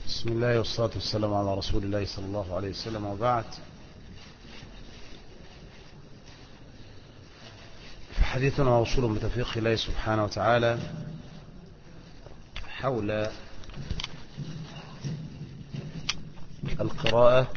بسم الله والصلاة والسلام على رسول الله صلى الله عليه وسلم، وبعد. حديثنا موصول بتوفيق الله سبحانه وتعالى حول القراءة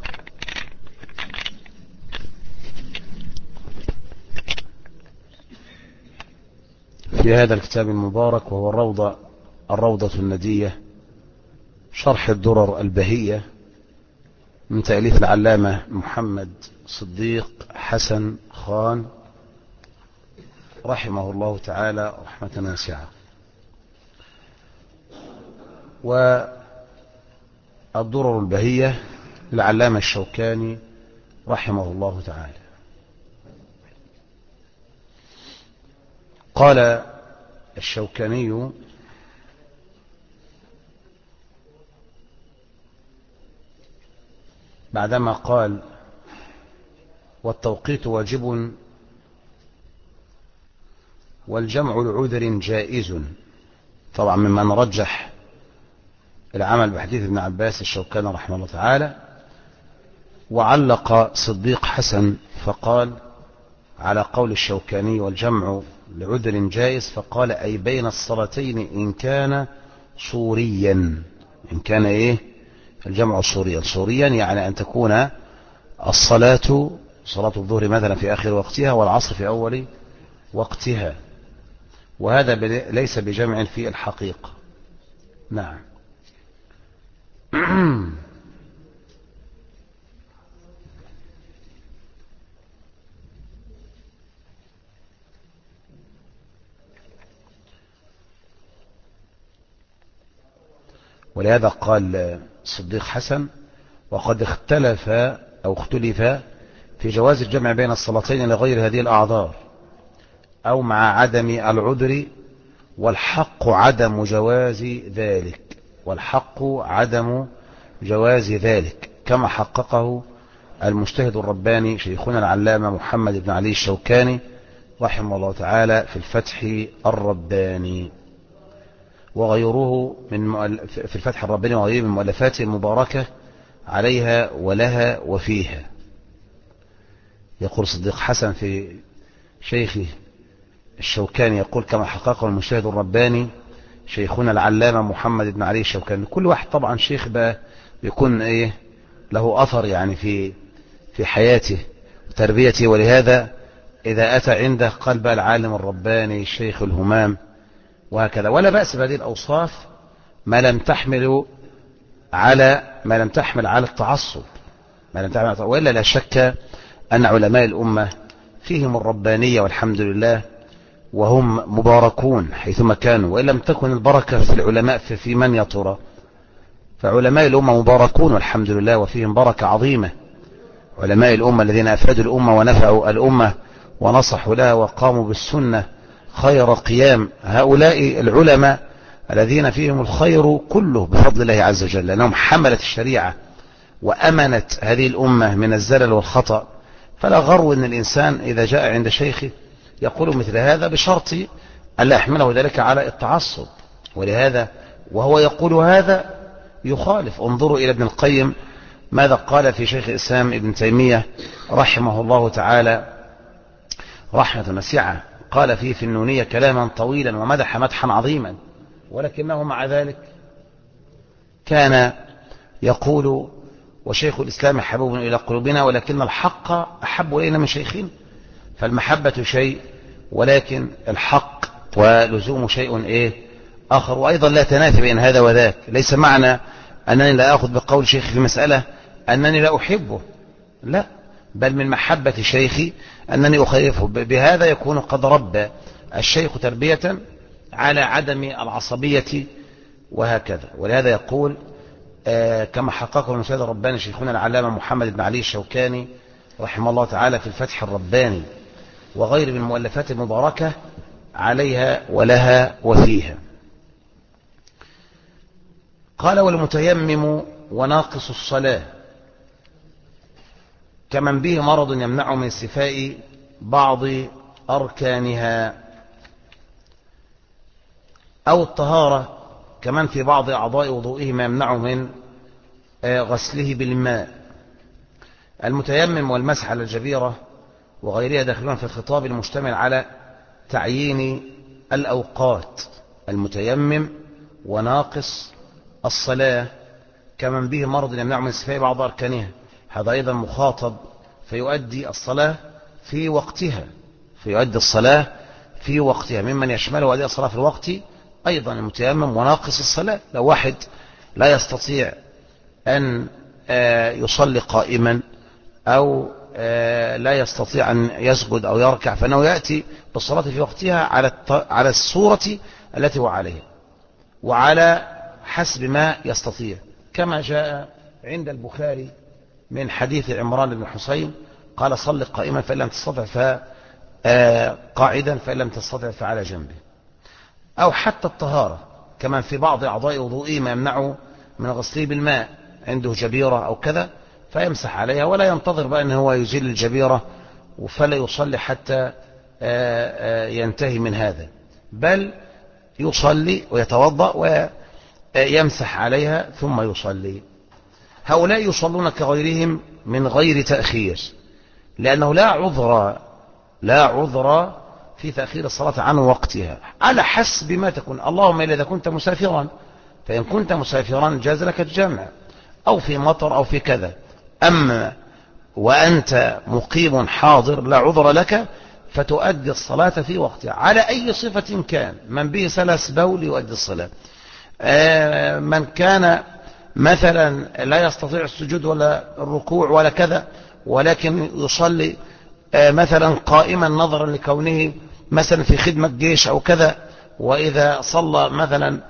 في هذا الكتاب المبارك، وهو الروضة الندية، شرح الدرر البهية من تأليف العلامة محمد صديق حسن خان رحمه الله تعالى رحمة واسعة. والدرر البهية للعلامة الشوكاني رحمه الله تعالى. قال الشوكاني: بعدما قال: والتوقيت واجب والجمع لعذر جائز. طبعا ممن رجح العمل بحديث ابن عباس الشوكاني رحمه الله تعالى، وعلق صديق حسن فقال على قول الشوكاني والجمع لعذر جائز، فقال: أي بين الصلاتين إن كان صوريا. إن كان إيه الجمع صوريا يعني أن تكون صلاة الظهر مثلا في آخر وقتها والعصر في أول وقتها، وهذا ليس بجمع في الحقيقة. نعم. ولهذا قال صديق حسن: وقد اختلف في جواز الجمع بين الصلاتين لغير هذه الأعذار أو مع عدم العذر، والحق عدم جواز ذلك كما حققه المجتهد الرباني شيخنا العلامة محمد بن علي الشوكاني رحمه الله تعالى في الفتح الرباني، وغيره في الفتح الرباني وغيره من مؤلفاته المباركة عليها ولها وفيها. يقول صديق حسن في شيخه الشوكاني، يقول: كما حققه المجتهد الرباني شيخنا العلامة محمد بن علي الشوكاني. كل واحد طبعا شيخ بقى يكون له أثر يعني في حياته وتربيته، ولهذا إذا أتى عنده قال بقى العالم الرباني الشيخ الهمام وهكذا. ولا بأس بهذه الأوصاف ما لم تحمل على التعصب، وإلا لا شك أن علماء الأمة فيهم الربانية والحمد لله، وهم مباركون حيثما كانوا. وإن لم تكن البركة في العلماء في من يا ترى؟ فعلماء الأمة مباركون والحمد لله، وفيهم بركة عظيمة. علماء الأمة الذين أفادوا الأمة ونفعوا الأمة ونصحوا لها وقاموا بالسنة خير قيام، هؤلاء العلماء الذين فيهم الخير كله بفضل الله عز وجل، لأنهم حملت الشريعة وأمنت هذه الأمة من الزلل والخطأ. فلا غرو أن الإنسان إذا جاء عند شيخه يقول مثل هذا بشرط أن لا يحمله ذلك على التعصب. ولهذا وهو يقول هذا يخالف. انظروا إلى ابن القيم ماذا قال في شيخ الإسلام ابن تيمية رحمه الله تعالى رحمة واسعة. قال فيه في النونية كلاما طويلا ومدح مدحا عظيما، ولكنه مع ذلك كان يقول: وشيخ الإسلام حبوب إلى قلوبنا ولكن الحق أحب إلينا من شيخنا. فالمحبة شيء، ولكن الحق ولزوم شيء آخر. وأيضا لا تنافي بين هذا وذاك. ليس معنى أنني لا أخذ بقول شيخي في مسألة أنني لا أحبه، لا، بل من محبة شيخي أنني أخيفه. بهذا يكون قد ربى الشيخ تربية على عدم العصبية وهكذا. ولهذا يقول كما حققه المجتهد الرباني شيخنا العلامة محمد بن علي الشوكاني رحمه الله تعالى في الفتح الرباني وغير من مؤلفات المباركة عليها ولها وفيها. قال: والمتيمم وناقص الصلاة كمن به مرض يمنع من استيفاء بعض أركانها، أو الطهارة كمن في بعض أعضاء وضوئه ما يمنع من غسله بالماء. المتيمم والمسح على الجبيرة وغيرها داخلون في الخطاب المشتمل على تعيين الأوقات. المتيمم وناقص الصلاة كمن به مرض يمنع من استيفاء بعض أركانها، هذا أيضا مخاطب فيؤدي الصلاة في وقتها، فيؤدي الصلاة في وقتها، ممن يشمله أداء الصلاة في الوقت أيضا المتيمم وناقص الصلاة. لو واحد لا يستطيع أن يصلي قائما أو لا يستطيع أن يسجد أو يركع، فإنه يأتي بالصلاة في وقتها على الصورة التي هو عليها وعلى حسب ما يستطيع، كما جاء عند البخاري من حديث عمران بن حسين قال: صل قائما فإن لم تستطع فقاعدا فإن لم تستطع فعلى جنبه. أو حتى الطهارة، كما في بعض أعضاء وضوئه ما يمنعه من غسله بالماء، عنده جبيرة أو كذا فيمسح عليها ولا ينتظر بقى أنه هو يزيل الجبيرة فلا يصلي حتى ينتهي من هذا، بل يصلي ويتوضأ ويمسح عليها ثم يصلي. هؤلاء يصلون كغيرهم من غير تأخير، لأنه لا عذر في تأخير الصلاة عن وقتها على حسب ما تكون. اللهم إلا إذا كنت مسافرا، فإن كنت مسافرا جاز لك الجمع، أو في مطر أو في كذا. أما وأنت مقيم حاضر لا عذر لك فتؤدي الصلاة في وقتها على أي صفة كان. من به سلس بول يؤدي الصلاة، من كان مثلا لا يستطيع السجود ولا الركوع ولا كذا ولكن يصلي مثلا قائما نظرا لكونه مثلا في خدمة جيش أو كذا، وإذا صلى مثلا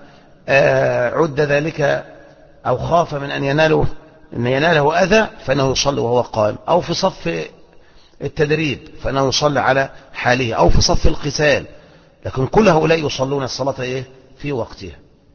عد ذلك أو خاف من أن يناله أذى فإنه يصلي وهو قائم، أو في صف التدريب فإنه يصلي على حاله، أو في صف القتال. لكن كل هؤلاء يصلون الصلاة في وقتها.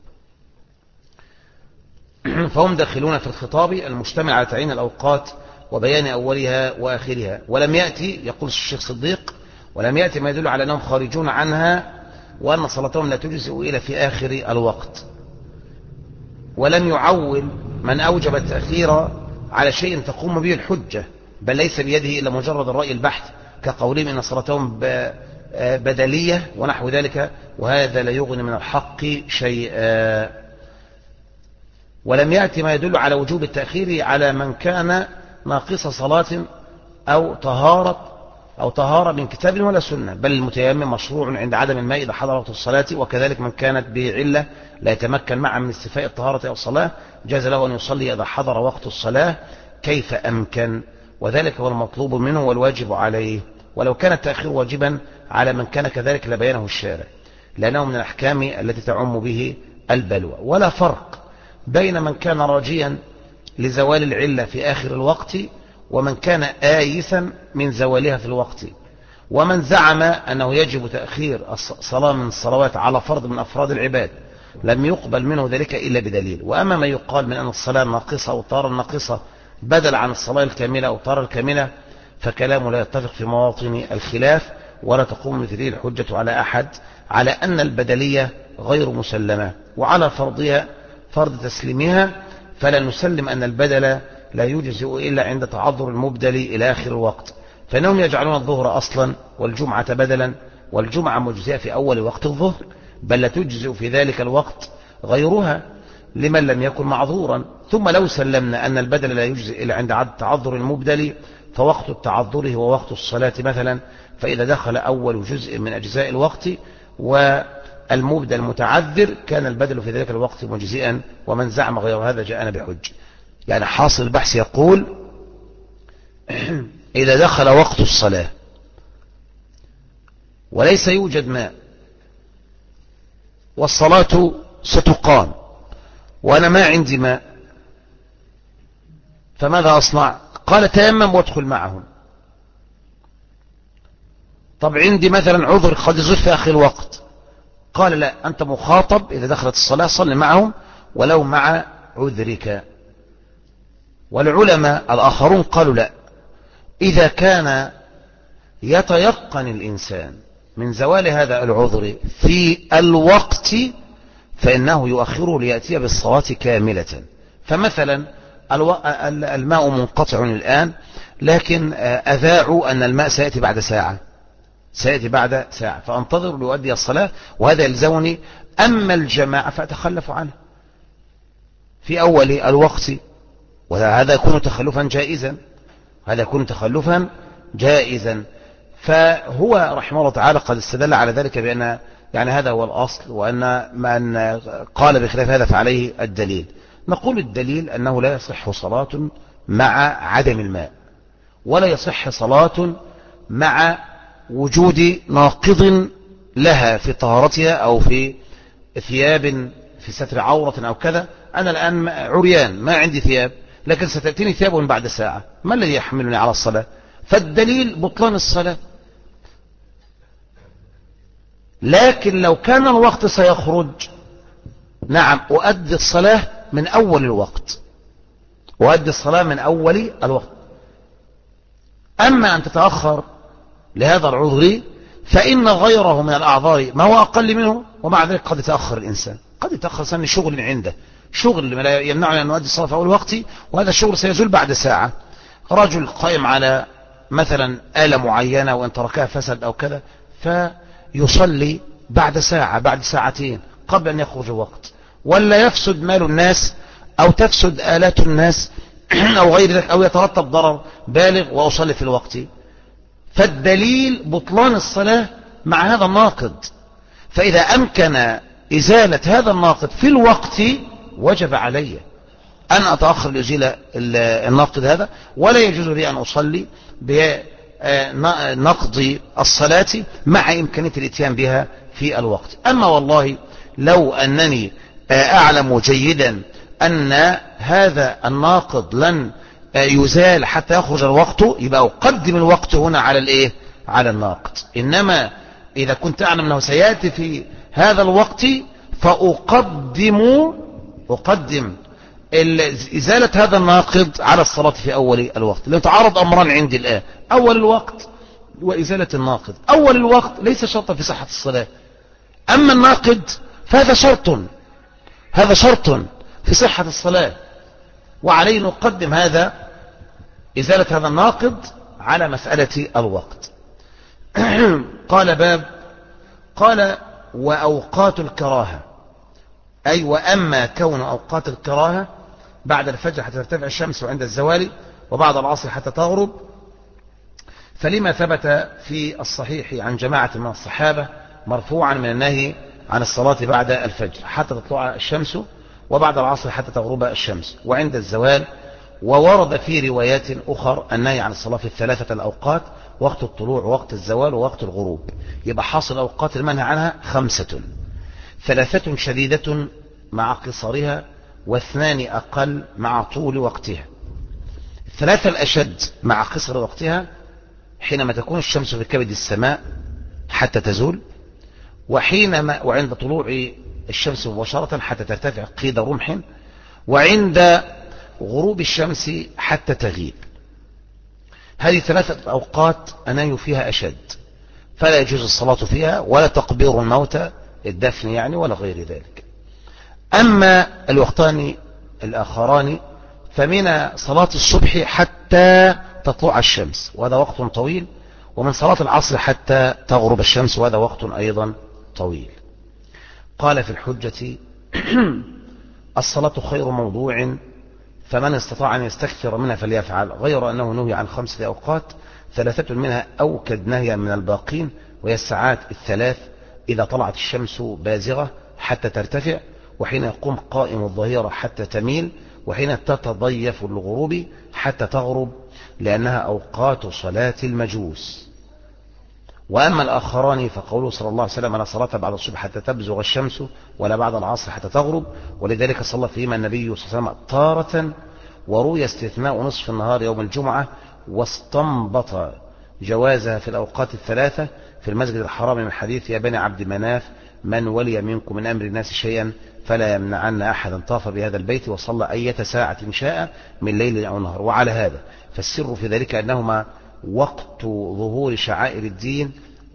فهم داخلون في الخطاب المشتمل على تعيين الأوقات وبيان أولها وآخرها. ولم يأتي، يقول الشيخ صديق، ولم يأتي ما يدل على أنهم خارجون عنها وأن صلاتهم لا تجزئ إلى في آخر الوقت. ولم يعول من أوجب التأخير على شيء تقوم به الحجة، بل ليس بيده إلا مجرد الرأي البحث، كقولهم إن صلاتهم بدلية ونحو ذلك، وهذا لا يغني من الحق شيئا. ولم يأتي ما يدل على وجوب التأخير على من كان ناقص صلاة أو طهارة من كتاب ولا سنة، بل المتيمم مشروع عند عدم الماء إذا حضر وقت الصلاة، وكذلك من كانت به علة لا يتمكن معه من استيفاء الطهارة أو الصلاة جاز له أن يصلي إذا حضر وقت الصلاة كيف أمكن، وذلك هو المطلوب منه والواجب عليه. ولو كان التأخير واجبا على من كان كذلك لبيانه الشارع، لأنه من الأحكام التي تعم به البلوى. ولا فرق بين من كان راجيا لزوال العلة في آخر الوقت ومن كان آيسا من زوالها في الوقت. ومن زعم أنه يجب تأخير الصلاة من الصلوات على فرض من أفراد العباد لم يقبل منه ذلك إلا بدليل. وأما ما يقال من أن الصلاة ناقصة أو الطهارة الناقصة بدل عن الصلاة الكاملة أو الطهارة الكاملة فكلامه لا يتفق في مواطن الخلاف، ولا تقوم مثله الحجة على أحد على أن البدلية غير مسلمة، وعلى فرض تسليمها فلا نسلم أن البدل لا يجزئ إلا عند تعذر المبدل إلى آخر الوقت، فإنهم يجعلون الظهر أصلا والجمعة بدلا، والجمعة مجزئة في أول وقت الظهر، بل لا تجزئ في ذلك الوقت غيرها لمن لم يكن معذورا. ثم لو سلمنا أن البدل لا يجزئ إلا عند تعذر المبدل فوقت التعذر هو وقت الصلاة مثلا، فإذا دخل أول جزء من أجزاء الوقت والمبدل متعذر كان البدل في ذلك الوقت مجزئا، ومن زعم غير هذا جاءنا بحج. يعني حاصل البحث يقول إذا دخل وقت الصلاة وليس يوجد ماء والصلاة ستقام وأنا ما عندي ماء فماذا أصنع؟ قال تيمم وادخل معهم. طب عندي مثلا عذر قد يصير في آخر الوقت، قال لا، أنت مخاطب إذا دخلت الصلاة صل معهم ولو مع عذرك. والعلماء الآخرون قالوا لا، إذا كان يتيقن الإنسان من زوال هذا العذر في الوقت فإنه يؤخره ليأتي بالصلاة كاملة. فمثلا الماء منقطع الآن، لكن أذاعوا أن الماء سيأتي بعد ساعة، سيأتي بعد ساعة، فأنتظر لأؤدي الصلاة وهذا يلزمني. أما الجماعة فأتخلف عنه في أول الوقت، وهذا يكون تخلفا جائزا، هذا يكون تخلفا جائزا. فهو رحمه الله تعالى قد استدل على ذلك بأن يعني هذا هو الأصل، وأن من قال بخلاف هذا فعليه الدليل. نقول الدليل أنه لا يصح صلاة مع عدم الماء، ولا يصح صلاة مع وجود ناقض لها في طهارتها أو في ثياب، في ستر عورة أو كذا. أنا الآن عريان ما عندي ثياب، لكن ستأتيني ثياب بعد ساعة، ما الذي يحملني على الصلاة؟ فالدليل بطلان الصلاة. لكن لو كان الوقت سيخرج، نعم أؤدي الصلاة من أول الوقت، أؤدي الصلاة من أول الوقت. أما أن تتأخر لهذا العذر فإن غيره من الأعذار ما هو أقل منه، ومع ذلك قد يتأخر الإنسان، قد يتأخر الإنسان شغل عنده، شغل لا يمنعني أن نؤدي الصلاة في أول وقت، وهذا الشغل سيزول بعد ساعة. رجل قائم على مثلا آلة معينة وإن تركها فسد أو كذا، فيصلي بعد ساعة بعد ساعتين قبل أن يخرج الوقت، ولا يفسد مال الناس أو تفسد آلات الناس أو غير ذلك، أو يترتب ضرر بالغ وأصلي في الوقت. فالدليل بطلان الصلاة مع هذا الناقض. فإذا أمكن إزالة هذا الناقض في الوقت وجب علي أن أتأخر لأزيل الناقض هذا، ولا يجوز لي أن أصلي بنقض الصلاة مع إمكانية الاتيان بها في الوقت. أما والله لو أنني أعلم جيدا أن هذا الناقض لن يزال حتى يخرج الوقت، يبقى أقدم الوقت هنا على الإيه؟ على الناقض. إنما إذا كنت أعلم أنه سيأتي في هذا الوقت فأقدم إزالة هذا الناقض على الصلاة في أول الوقت. لو تعارض أمران عندي الآن، أول الوقت وإزالة الناقض. أول الوقت ليس شرطا في صحة الصلاة، أما الناقض فهذا شرط، هذا شرط في صحة الصلاة، وعليه نقدم هذا إزالة هذا الناقض على مسألة الوقت. قال باب، قال وأوقات الكراهة، أي وأما كون أوقات الكراهة بعد الفجر حتى ترتفع الشمس وعند الزوال وبعد العصر حتى تغرب، فلما ثبت في الصحيح عن جماعة من الصحابة مرفوعا من النهي عن الصلاة بعد الفجر حتى تطلع الشمس وبعد العصر حتى تغرب الشمس وعند الزوال. وورد في روايات أخر النهي عن الصلاة في الثلاثة الأوقات: وقت الطلوع ووقت الزوال ووقت الغروب. يبقى حاصل أوقات المنهي عنها 5: 3 شديدة مع قصرها، و2 أقل مع طول وقتها. 3 الأشد مع قصر وقتها حينما تكون الشمس في كبد السماء حتى تزول، وعند طلوع الشمس مباشرة حتى ترتفع قيد رمح، وعند غروب الشمس حتى تغيب. هذه 3 أوقات النهي فيها أشد، فلا يجوز الصلاة فيها ولا تقبير الموتى، الدفن يعني، ولا غير ذلك. أما الوقتان الآخران فمن صلاة الصبح حتى تطلع الشمس وهذا وقت طويل، ومن صلاة العصر حتى تغرب الشمس وهذا وقت أيضا طويل. قال في الحجة: الصلاة خير موضوع، فمن استطاع أن يستكثر منها فليفعل، غير أنه نهي عن 5 أوقات 3 منها أوكد نهيا من الباقين، وهي الساعات 3: إذا طلعت الشمس بازغة حتى ترتفع، وحين يقوم قائم الظهيرة حتى تميل، وحين تتضيف الغروب حتى تغرب، لأنها أوقات صلاة المجوس. وأما الآخران فقوله صلى الله عليه وسلم: لا صلاة بعد الصبح حتى تبزغ الشمس ولا بعد العصر حتى تغرب، ولذلك صلى فيهما النبي صلى الله عليه وسلم تارة، وروي استثناء نصف النهار يوم الجمعة، واستنبط جوازها في الأوقات 3 في المسجد الحرام من حديث يا بني عبد مناف: من ولي منكم من أمر الناس شيئا فلا يمنعن أحدا طاف بهذا البيت وصلى أية ساعة شاء من ليل أو نهار. وعلى هذا فالسر في ذلك أنهما وقت ظهور شعائر الدين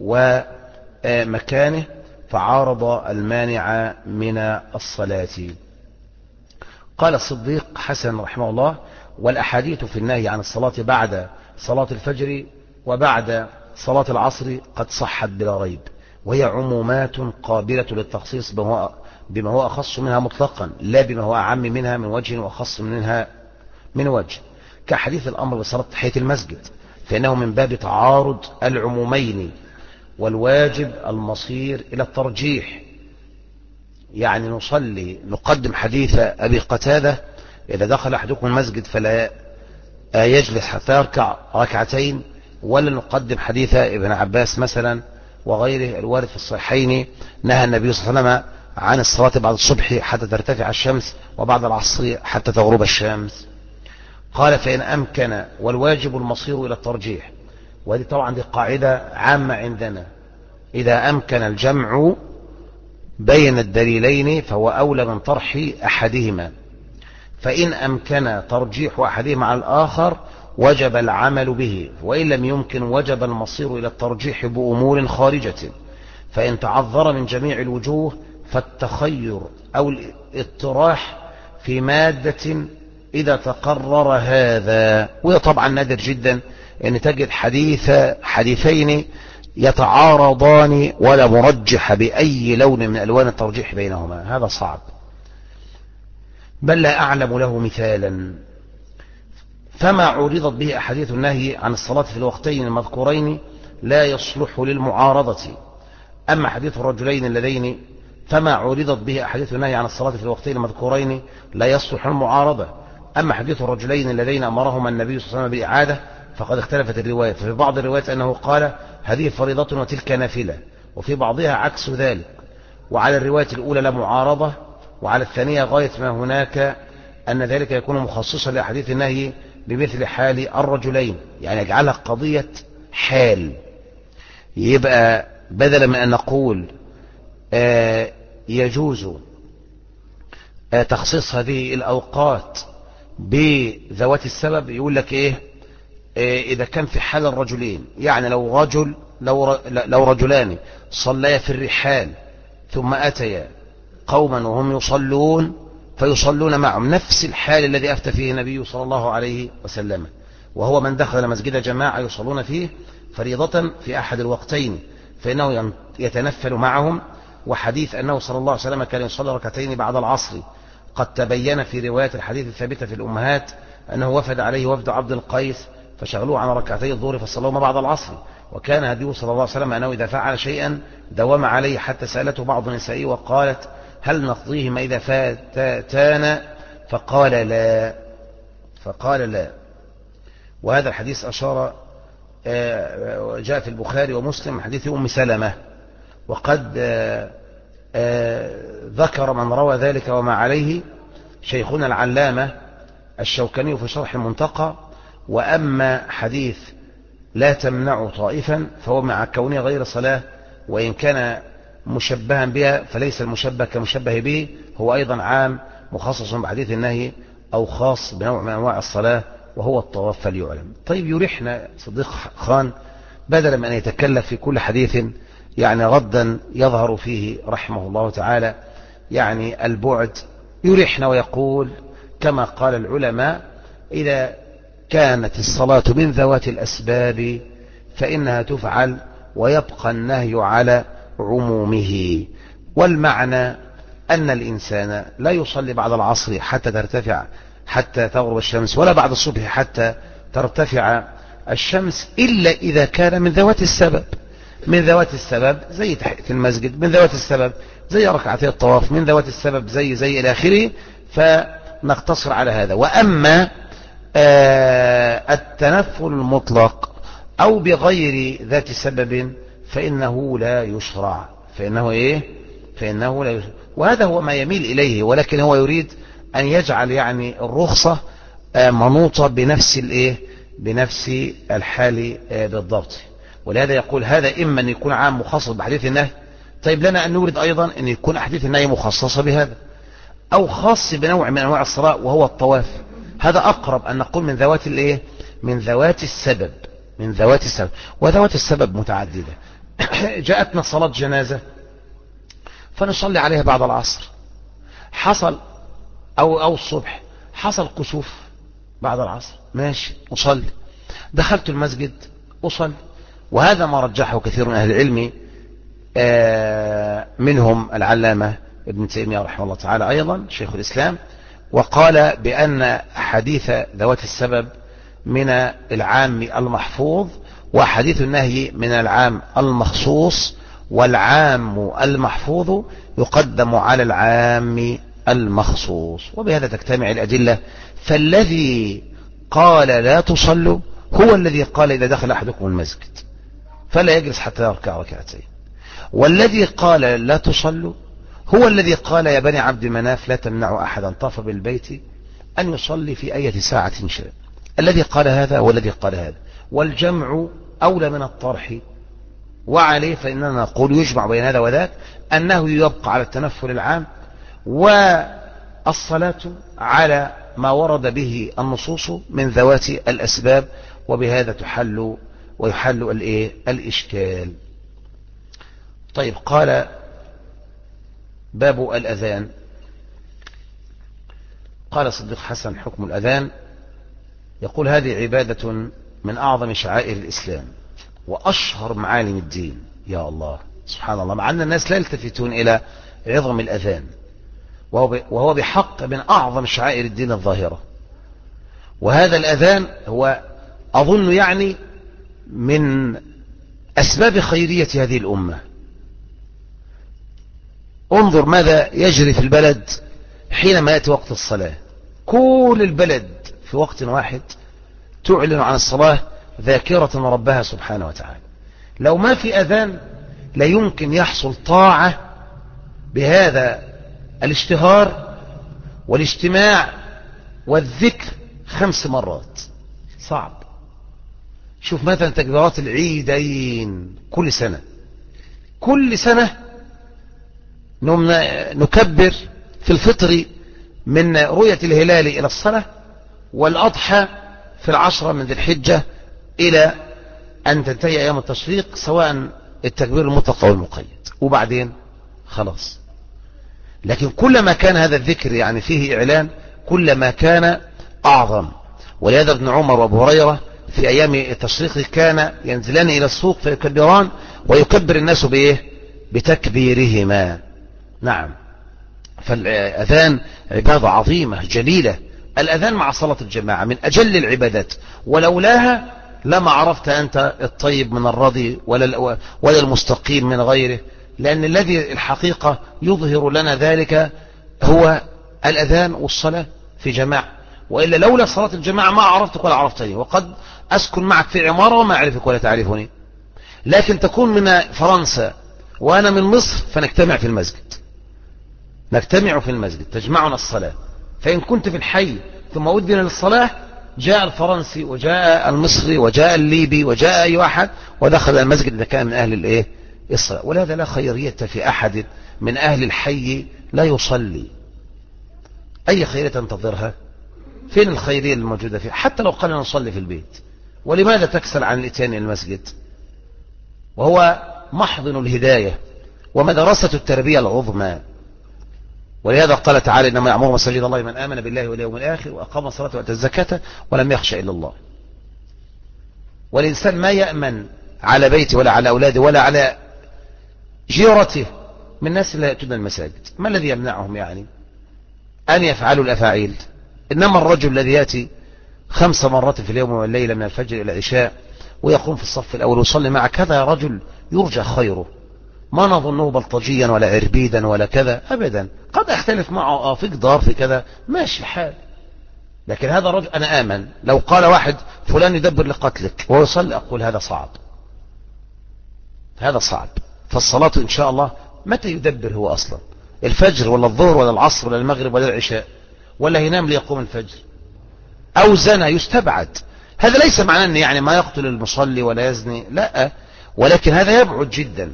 ومكانه، فعارض المانع من الصلاة. قال الصديق حسن رحمه الله: والأحاديث في النهي عن الصلاة بعد صلاة الفجر وبعد صلاة العصر قد صحت بلا ريب، وهي عمومات قابلة للتخصيص بما هو أخص منها مطلقا، لا بما هو أعم منها من وجه وأخص منها من وجه، كحديث الأمر بصلاة تحية المسجد، فإنه من باب تعارض العمومين، والواجب المصير إلى الترجيح. يعني نقدم حديث أبي قتادة: إذا دخل أحدكم المسجد فلا يجلس حتى يركع ركعتين، ولا نقدم حديث ابن عباس مثلا وغيره الوارد في الصحيحين: نهى النبي صلى الله عليه وسلم عن الصلاة بعد الصبح حتى ترتفع الشمس، وبعد العصر حتى تغرب الشمس. قال: فإن أمكن، والواجب المصير إلى الترجيح. وهذه طبعا دي قاعدة عامة عندنا: إذا أمكن الجمع بين الدليلين فهو أولى من طرح أحدهما، فإن أمكن ترجيح أحدهما على الآخر وجب العمل به، وإن لم يمكن وجب المصير إلى الترجيح بأمور خارجة. فإن تعذر من جميع الوجوه فالتخير أو الاطراح في مادة إذا تقرر هذا. وده طبعا نادر جدا أن تجد حديثين يتعارضان ولا مرجح بأي لون من ألوان الترجيح بينهما، هذا صعب، بل لا أعلم له مثالا. فما عرضت به أحاديث النهي عن الصلاة في الوقتين المذكورين لا يصلح للمعارضة. أما حديث الرجلين اللذين فما عرضت به أحاديث النهي عن الصلاة في الوقتين المذكورين لا يصلح للمعارضة. أما حديث الرجلين اللذين أمرهما النبي صلى الله عليه وسلم بالإعادة فقد اختلفت الروايات، ففي بعض الروايات أنه قال: هذه فريضة وتلك نافلة، وفي بعضها عكس ذلك. وعلى الرواية الأولى لا معارضة، وعلى الثانية غاية ما هناك أن ذلك يكون مخصصا لأحاديث النهي بمثل حال الرجلين، يعني يجعلها قضية حال. يبقى بدلا من أن نقول يجوز تخصيص هذه الأوقات بذوات السبب، يقول لك إذا كان في حال الرجلين، يعني لو رجلان صليا في الرحال ثم أتيا قوما وهم يصلون فيصلون معهم نفس الحال الذي أفتى فيه النبي صلى الله عليه وسلم، وهو من دخل مسجد جماعة يصلون فيه فريضة في أحد الوقتين فإنه يتنفل معهم. وحديث أنه صلى الله عليه وسلم كان يصلي ركعتين بعد العصر قد تبين في رواية الحديث الثابتة في الأمهات أنه وفد عليه وفد عبد القيس فشغلوه عن ركعتي الظهر فصلوهما بعد العصر، وكان هديه صلى الله عليه وسلم أنه إذا فعل شيئا دوام عليه، حتى سألته بعض النساء وقالت: هل نقضيهما إذا فاتانا؟ فقال لا. وهذا الحديث أشار جاء في البخاري ومسلم حديث أم سلمة، وقد ذكر من روى ذلك وما عليه شيخنا العلامة الشوكاني في شرح المنتقى. وأما حديث لا تمنع طائفا فهو مع كونه غير صلاة، وإن كان مشبها بها فليس المشبه كمشبه به، هو أيضا عام مخصص بحديث النهي أو خاص بنوع من أنواع الصلاة وهو الطواف فليعلم. طيب يريحنا صديق خان بدلا من أن يتكلف في كل حديث يعني ردا يظهر فيه رحمه الله تعالى يعني البعد، يريحنا ويقول كما قال العلماء: إذا كانت الصلاة من ذوات الأسباب فإنها تفعل ويبقى النهي على عمومه. والمعنى أن الإنسان لا يصلي بعد العصر حتى تغرب الشمس، ولا بعد الصبح حتى ترتفع الشمس، إلا إذا كان من ذوات السبب. من ذوات السبب زي تحية المسجد، من ذوات السبب زي ركعتي الطواف، من ذوات السبب زي إلى آخره، فنقتصر على هذا. وأما التنفل المطلق أو بغير ذات سبب فإنه لا يشرع. فإنه لا يشرع، وهذا هو ما يميل إليه، ولكن هو يريد أن يجعل يعني الرخصة منوطة بنفس الحال بالضبط. ولهذا يقول هذا إما أن يكون عام مخصص بحديث النهي، طيب لنا أن نورد أيضا أن يكون أحاديث النهي مخصصة بهذا، أو خاص بنوع من أنواع الصلاة وهو الطواف. هذا أقرب أن نقول من ذوات السبب. وذوات السبب متعددة. جاءتنا صلاة جنازة فنصلي عليها بعد العصر، حصل أو الصبح حصل كسوف بعد العصر، ماشي أصلي. دخلت المسجد أصلي. وهذا ما رجحه كثير من أهل العلم، منهم العلامة ابن تيمية رحمه الله تعالى أيضا شيخ الإسلام، وقال بأن حديث ذوات السبب من العام المحفوظ، وحديث النهي من العام المخصوص، والعام المحفوظ يقدم على العام المخصوص، وبهذا تجتمع الأدلة. فالذي قال لا تصلوا هو الذي قال إذا دخل أحدكم المسجد فلا يجلس حتى يركع ركعتين، والذي قال لا تصلوا هو الذي قال يا بني عبد مناف لا تمنعوا أحدا طاف بالبيت أن يصلي في أي ساعة شاء. الذي قال هذا والذي قال هذا، والجمع أولى من الطرح. وعليه فإننا نقول يجمع بين هذا وذاك، أنه يبقى على التنفل العام والصلاة على ما ورد به النصوص من ذوات الأسباب، وبهذا تحل ويحل الإشكال. طيب، قال باب الأذان. قال صديق حسن حكم الأذان، يقول هذه عبادة من أعظم شعائر الإسلام وأشهر معالم الدين. يا الله سبحان الله، مع أن الناس لا يلتفتون إلى عظم الأذان، وهو بحق من أعظم شعائر الدين الظاهرة. وهذا الأذان هو أظن يعني من أسباب خيرية هذه الأمة. انظر ماذا يجري في البلد حينما يأتي وقت الصلاة، كل البلد في وقت واحد تعلن عن الصلاة ذاكرة ربها سبحانه وتعالى. لو ما في أذان لا يمكن يحصل طاعة بهذا الاشتهار والاجتماع والذكر 5 مرات، صعب. شوف مثلا تكبيرات العيدين كل سنة نكبر في الفطر من رؤية الهلال إلى الصلاة، والأضحى في 10 من ذي الحجة إلى أن تنتهي أيام التشريق، سواء التكبير المطلق أو المقيد، وبعدين خلاص. لكن كلما كان هذا الذكر يعني فيه إعلان كلما كان أعظم. ولهذا ابن عمر وابو هريرة في أيام التشريق كان ينزلان إلى السوق فيكبران، ويكبر الناس بتكبيرهما. نعم، فالأذان عبادة عظيمة جليلة. الأذان مع صلاة الجماعة من أجل العبادات، ولولاها لما عرفت أنت الطيب من الرضي ولا المستقيم من غيره، لأن الذي الحقيقة يظهر لنا ذلك هو الأذان والصلاة في جماعة. وإلا لولا صلاة الجماعة ما عرفتك ولا عرفتني، وقد أسكن معك في عمارة وما أعرفك ولا تعرفني. لكن تكون من فرنسا وأنا من مصر فنجتمع في المسجد، تجمعنا الصلاة. فإن كنت في الحي ثم أذن للصلاة جاء الفرنسي وجاء المصري وجاء الليبي وجاء أي واحد ودخل المسجد إذا كان من أهل الصلاة. ولهذا لا خيرية في أحد من أهل الحي لا يصلي. أي خيرية تنتظرها؟ فين الخيرية الموجودة فيه؟ حتى لو قال نصلي في البيت، ولماذا تكسل عن الاتيان إلى المسجد؟ وهو محضن الهداية ومدرسة التربية العظمى. ولهذا قال تعالى إنما يعمر مساجد الله من آمن بالله واليوم الآخر وأقام الصلاة وآتى الزكاة ولم يخشى إلا الله. والإنسان ما يأمن على بيته ولا على أولاده ولا على جيرته من الناس لا يأتون المساجد. ما الذي يمنعهم يعني أن يفعلوا الأفاعيل؟ إنما الرجل الذي يأتي 5 مرات في اليوم والليلة من الفجر إلى العشاء ويقوم في الصف الأول ويصلي معك، هذا رجل يرجى خيره، ما نظنه بلطجيا ولا عربيدا ولا كذا أبدا. قد أختلف معه في جدار في كذا ماشي الحال، لكن هذا رجل أنا آمن. لو قال واحد فلان يدبر لقتلك ويصلي أقول هذا صعب. فالصلاة إن شاء الله متى يدبر هو أصلا؟ الفجر ولا الظهر ولا العصر ولا المغرب ولا العشاء؟ ولا ينام ليقوم الفجر؟ أو زنا يستبعد. هذا ليس معناه أن يعني ما يقتل المصلي ولا يزني، لا، ولكن هذا يبعد جدا،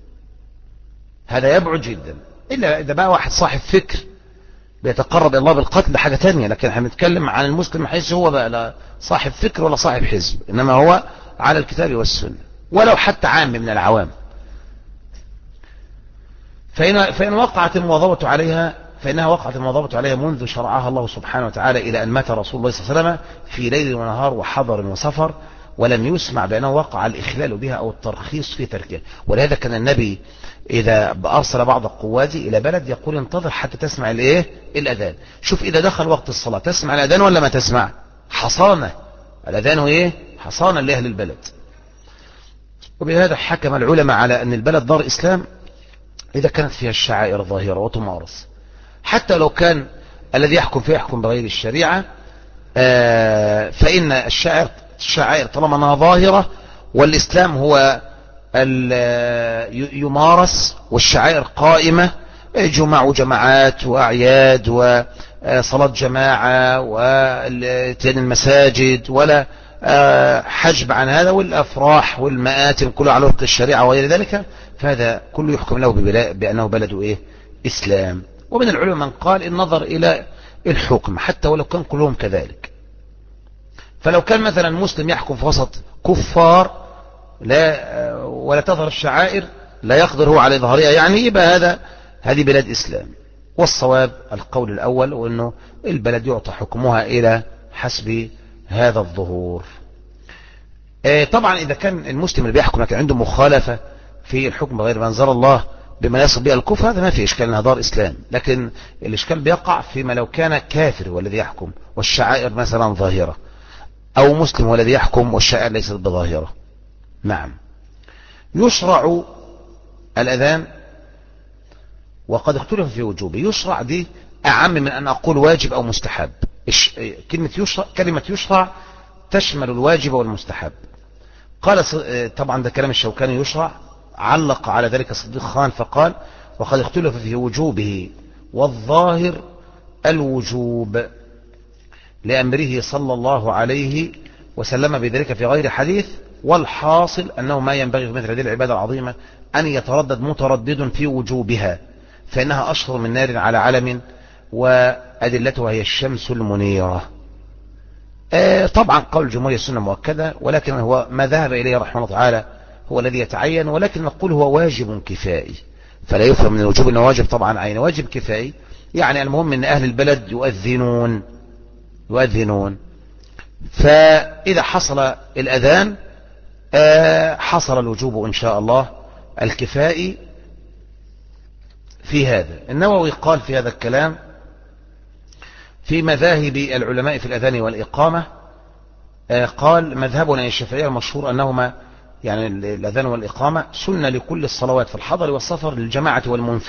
إلا إذا بقى واحد صاحب فكر بيتقرب إلى الله بالقتل حاجة تانية. لكن احنا بنتكلم عن المسلم حيث هو بقى لا صاحب فكر ولا صاحب حزب، إنما هو على الكتاب والسنة، ولو حتى عام من العوام. فإن وقعت المواظبة عليها فإنها وقعت المواظبة عليها منذ شرعها الله سبحانه وتعالى إلى أن مات رسول الله صلى الله عليه وسلم في ليل ونهار وحضر وسفر، ولم يسمع بأنه وقع الإخلال بها أو الترخيص في تركها. ولهذا كان النبي إذا أرسل بعض قواته إلى بلد يقول انتظر حتى تسمع الأذان. شوف إذا دخل وقت الصلاة تسمع الأذان ولا ما تسمع؟ حصانة الأذان حصانة لأهل البلد. وبهذا حكم العلماء على أن البلد دار إسلام إذا كانت فيها الشعائر ظاهرة وتمارس، حتى لو كان الذي يحكم فيها يحكم بغير الشريعة، فإن الشعائر طالما أنها ظاهرة والإسلام هو يمارس والشعائر قائمة، جمع وجماعات وأعياد وصلاة جماعة واتيان المساجد، ولا حجب عن هذا، والأفراح والمآتم كلها على وفق الشريعة وغير ذلك، فهذا كله يحكم له بأنه بلد إسلام. ومن العلماء من قال النظر إلى الحكم حتى ولو كان كلهم كذلك. فلو كان مثلا مسلم يحكم في وسط كفار ولا تظهر الشعائر، لا يقدر هو على إظهارها، يعني يبقى هذه بلاد إسلام. والصواب القول الأول، وأنه البلد يعطى حكمها إلى حسب هذا الظهور. طبعا إذا كان المسلم اللي بيحكم لكن عنده مخالفة في الحكم بغير ما أنزل الله بما يصل به الكفر، هذا ما في إشكال، انها دار إسلام. لكن الإشكال بيقع فيما لو كان كافر والذي يحكم والشعائر مثلا ظاهرة، أو مسلم والذي يحكم والشعائر ليست بظاهرة. نعم. يشرع الأذان وقد اختلف في وجوبه. يشرع دي أعم من أن أقول واجب أو مستحب. كلمة يشرع تشمل الواجب والمستحب. قال طبعا ده كلام الشوكاني، يشرع، علق على ذلك صديق خان فقال وقد اختلف في وجوبه، والظاهر الوجوب لأمره صلى الله عليه وسلم بذلك في غير حديث، والحاصل أنه ما ينبغي في مثل هذه العبادة العظيمة أن يتردد متردد في وجوبها، فإنها أشهر من نار على علم، وأدلتها هي الشمس المنيرة. طبعا قول الجمهور السنة مؤكدة، ولكن هو ما ذهب إليه رحمه الله تعالى هو الذي يتعين، ولكن نقول هو واجب كفائي، فلا يفهم من الوجوب أنه واجب طبعا عين، واجب كفائي. يعني المهم أن أهل البلد يؤذنون، فإذا حصل الأذان حصل الوجوب إن شاء الله الكفائي في هذا. النووي قال في هذا الكلام في مذاهب العلماء في الأذان والإقامة، قال مذهبنا الشافعي المشهور أنهما يعني الأذان والإقامة سنة لكل الصلوات في الحضر والسفر للجماعة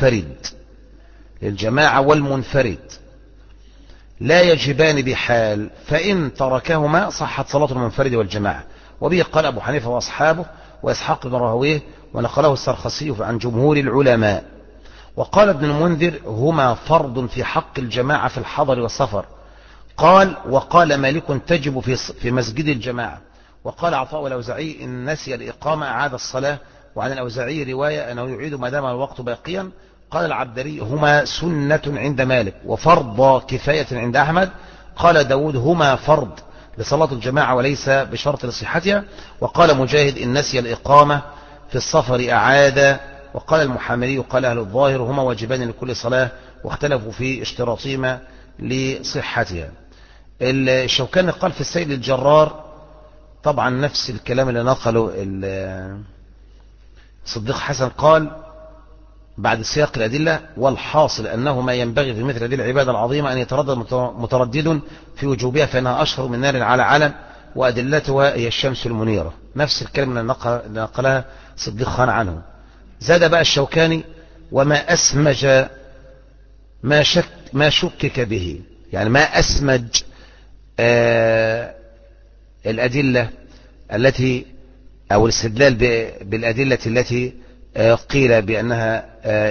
والمنفرد، لا يجبان بحال، فإن تركهما صحت صلاة المنفرد والجماعة. وبه قال أبو حنيفة وأصحابه وإسحاق بن راهويه، ونقله السرخسي عن جمهور العلماء. وقال ابن المنذر هما فرض في حق الجماعة في الحضر والسفر. وقال مالك تجب في مسجد الجماعة. وقال عطاء والأوزاعي إن نسي الإقامة أعاد الصلاة. وعن الأوزاعي رواية أنه يعيد ما دام الوقت باقيا. قال العبدري هما سنة عند مالك وفرض كفاية عند أحمد. قال داود هما فرض لصلاة الجماعة وليس بشرط لصحتها. وقال مجاهد إن نسي الإقامة في السفر أعاد. وقال المحاملي قال أهل الظاهر هما واجبان لكل صلاة، واختلفوا في اشتراطهما لصحتها. الشوكاني قال في السيد الجرار طبعا نفس الكلام اللي نقله صديق حسن، قال بعد سياق الأدلة والحاصل أنه ما ينبغي في مثل هذه العبادة العظيمة أن يتردد متردد في وجوبها، فإنها أشهر من نار على علم، وأدلتها هي الشمس المنيرة. نفس الكلام اللي نقلها صديق خان عنه. زاد بقى الشوكاني وما أسمج ما شكك به، يعني ما أسمج الأدلة التي أو الاستدلال بالأدلة التي قيل بأنها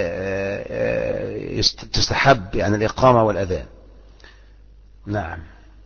تستحب، يعني الإقامة والأذان. نعم.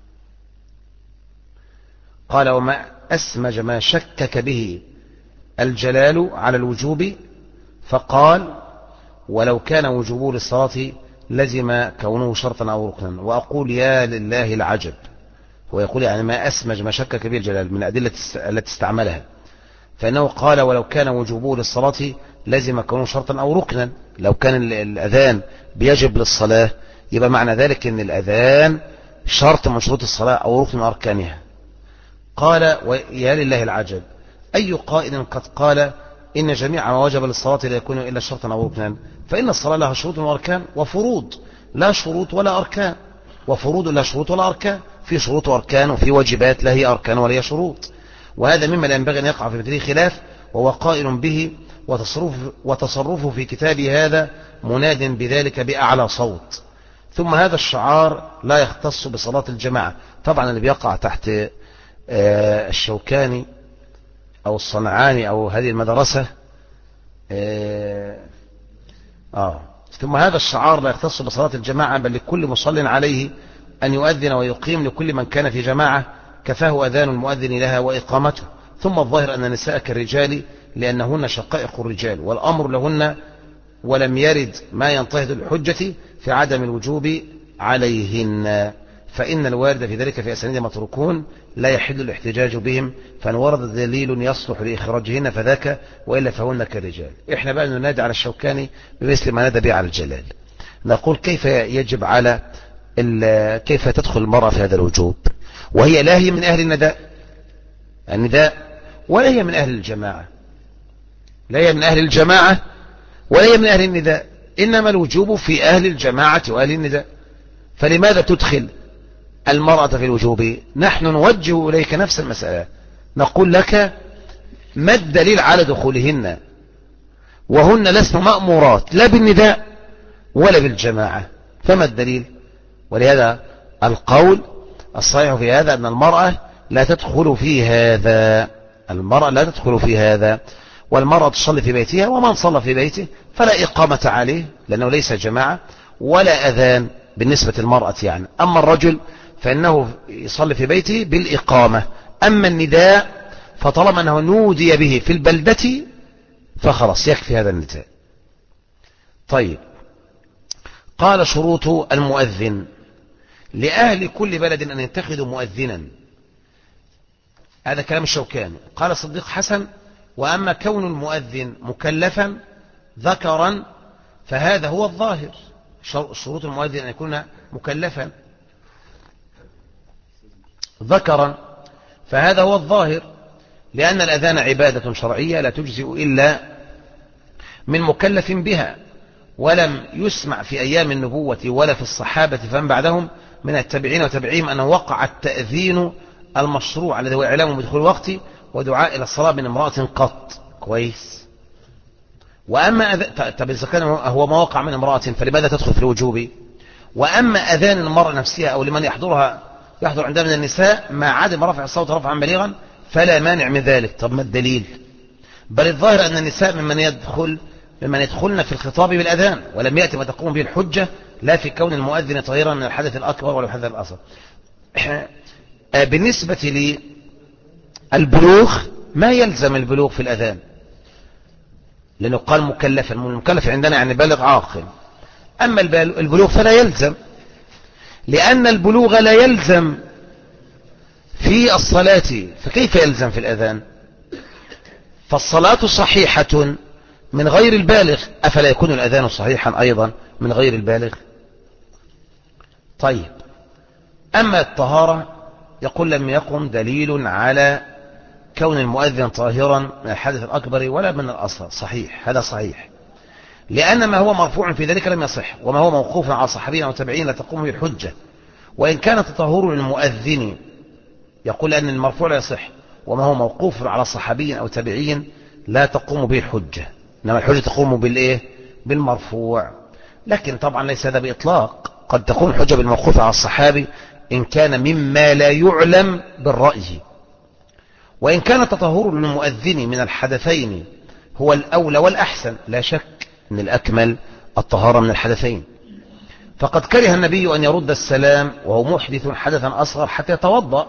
قال وما أسمج ما شكك به الجلال على الوجوب، فقال ولو كان وجوبه للصلاة لزم كونه شرطا أو ركنا. وأقول يا لله العجب، هو يقول يعني ما أسمج ما شكك به الجلال من الأدلة التي استعملها، فإنه قال ولو كان وجوبه للصلاة لزم كونه شرطا أو ركنا. لو كان الأذان بيجب للصلاة يبقى معنى ذلك ان الأذان شرط من شروط الصلاة أو ركن من أركانها. قال ويا لله العجب، أي قائل قد قال إن جميع ما وجب للصلاة لا يكون إلا شرطا أو ركنا؟ فإن الصلاة لها شروط وأركان، وفروض لا شروط ولا أركان، وفروض لا شروط ولا أركان. في شروط وأركان، وفي واجبات لا هي أركان ولا هي شروط. وهذا مما لا ينبغي أن يقع في مثله خلاف، وهو قائل به وتصرفه في كتابه هذا مناد بذلك بأعلى صوت. ثم هذا الشعار لا يختص بصلاة الجماعة. طبعا اللي بيقع تحت الشوكاني أو الصنعاني أو هذه المدرسة ثم هذا الشعار لا يختص بصلاة الجماعة، بل لكل مصل عليه أن يؤذن ويقيم لكل من كان في جماعة كفاه أذان المؤذن لها وإقامته. ثم الظاهر أن النساء كالرجال لأنهن شقائق الرجال، والأمر لهن، ولم يرد ما ينتهض الحجة في عدم الوجوب عليهن، فإن الوارد في ذلك في أسانيد متروكون لا يحل الاحتجاج بهم، فإن ورد دليل يصلح لإخراجهن فذاك، وإلا فهن كالرجال. إحنا بقى ننادي على الشوكاني بمثل ما نادى به على الجلال. نقول كيف يجب على كيف تدخل المرأة في هذا الوجوب، وهي لا هي من أهل النداء ولا هي من أهل الجماعة، لا هي من أهل الجماعة ولا هي من أهل النداء، إنما الوجوب في أهل الجماعة وأهل النداء. فلماذا تدخل المرأة في الوجوب؟ نحن نوجه إليك نفس المسألة، نقول لك ما الدليل على دخولهن وهن لسن مأمورات لا بالنداء ولا بالجماعة؟ فما الدليل؟ ولهذا القول الصحيح في هذا أن المرأة لا تدخل في هذا، المرأة لا تدخل في هذا، والمرأة تصلي في بيتها، ومن صلى في بيته فلا إقامة عليه لأنه ليس جماعة، ولا أذان بالنسبة للمرأة يعني. أما الرجل فإنه يصلي في بيته بالإقامة. أما النداء فطالما أنه نودي به في البلدة فخلاص يكفي هذا النداء. طيب، قال شروط المؤذن: لأهل كل بلد أن يتخذوا مؤذنا. هذا كلام الشوكاني. قال صديق حسن: وأما كون المؤذن مكلفا ذكرا فهذا هو الظاهر. شروط المؤذن أن يكون مكلفا ذكرا فهذا هو الظاهر، لأن الأذان عبادة شرعية لا تجزئ إلا من مكلف بها، ولم يسمع في أيام النبوة ولا في الصحابة فمن بعدهم من التابعين وتبعيهم أنه وقع التأذين المشروع الذي هو إعلام بدخول الوقت ودعاء إلى الصلاة من امرأة قط. كويس. وأما طب إذا كان هو ما وقع من امرأة فلماذا تدخل في الوجوب؟ وأما أذان المرأة نفسها أو لمن يحضر عندها من النساء ما عدم رفع الصوت رفعا بليغا فلا مانع من ذلك. طب ما الدليل؟ بل الظاهر أن النساء ممن يدخلن في الخطاب بالأذان، ولم يأتي ما تقوم به الحجة لا في كون المؤذن طهيرا من الحدث الأكبر ولا الحدث الأصغر. بالنسبة للبلوغ ما يلزم البلوغ في الأذان، لأنه قال مكلفا، المكلف عندنا يعني بالغ عاقل. أما البلوغ فلا يلزم، لأن البلوغ لا يلزم في الصلاة، فكيف يلزم في الأذان؟ فالصلاة صحيحة من غير البالغ، أفلا يكون الأذان صحيحا أيضا من غير البالغ؟ طيب، أما الطهارة يقول لم يقم دليل على كون المؤذن طاهرا من الحدث الأكبر ولا من الأصغر. صحيح، هذا صحيح، لأن ما هو مرفوع في ذلك لم يصح، وما هو موقوف على صحابين أو تابعين لا تقوم به الحجة. وإن كان تطهر المؤذن يقول أن المرفوع لا يصح، وما هو موقوف على صحابي أو تابعين لا تقوم به الحجة، إنما الحجة تقوم بالإيه؟ بالمرفوع. لكن طبعا ليس هذا بإطلاق، قد تقوم الحجة بالموقوف على الصحابي إن كان مما لا يعلم بالرأي. وإن كان تطهر المؤذن من الحدثين هو الأولى والأحسن، لا شك أن الأكمل الطهارة من الحدثين، فقد كره النبي أن يرد السلام وهو محدث حدثا أصغر حتى يتوضأ،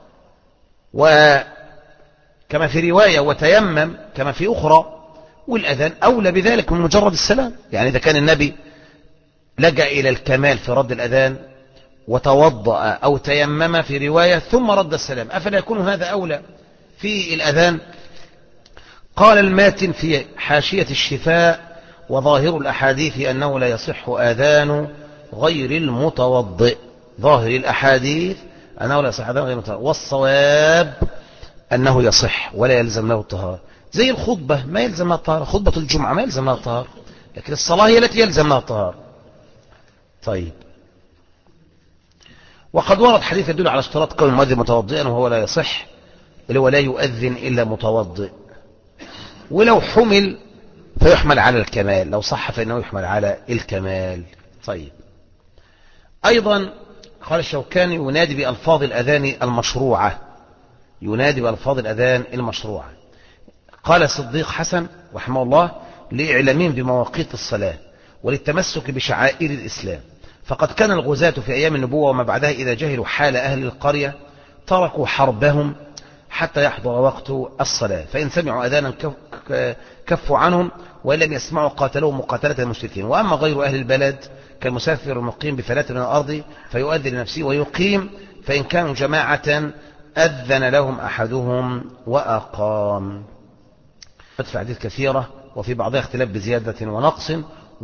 وكما في رواية وتيمم كما في أخرى، والأذان أولى بذلك من مجرد السلام. يعني إذا كان النبي لجأ إلى الكمال في رد الأذان وتوضأ أو تيمم في رواية ثم رد السلام، أفلا يكون هذا أولى في الأذان؟ قال الماتن في حاشية الشفاء: وظاهر الأحاديث أنه لا يصح آذان غير المتوضئ. ظاهر الأحاديث أنه لا يصح أذان غير المتوضئ، والصواب أنه يصح ولا يلزم له الطهارة. زي الخطبة ما يلزم لها الطهارة، خطبة الجمعة ما يلزم لها الطهارة، لكن الصلاة هي التي يلزم لها الطهارة. طيب، وقد ورد حديث يدل على اشتراط كون المؤذن متوضئا وهو لا يصح، اللي هو لا يؤذن إلا متوضئ. ولو حمل فيحمل على الكمال، لو صح فإنه يحمل على الكمال. طيب، أيضا قال الشوكاني ينادي بألفاظ الأذان المشروعة، ينادي بألفاظ الأذان المشروعة. قال الصديق حسن رحمه الله لإعلامهم بمواقيت الصلاة وللتمسك بشعائر الإسلام، فقد كان الغزاة في أيام النبوة وما بعدها إذا جهلوا حال أهل القرية تركوا حربهم حتى يحضر وقت الصلاة، فإن سمعوا أذانا كفوا عنهم، وإن لم يسمعوا قاتلوهم مقاتلة المشركين. وأما غير أهل البلد كالمسافر المقيم بفلاة من الأرض فيؤذن لنفسه ويقيم، فإن كانوا جماعة أذن لهم أحدهم وأقام. في حديث كثيرة وفي بعضها اختلاف بزيادة ونقص،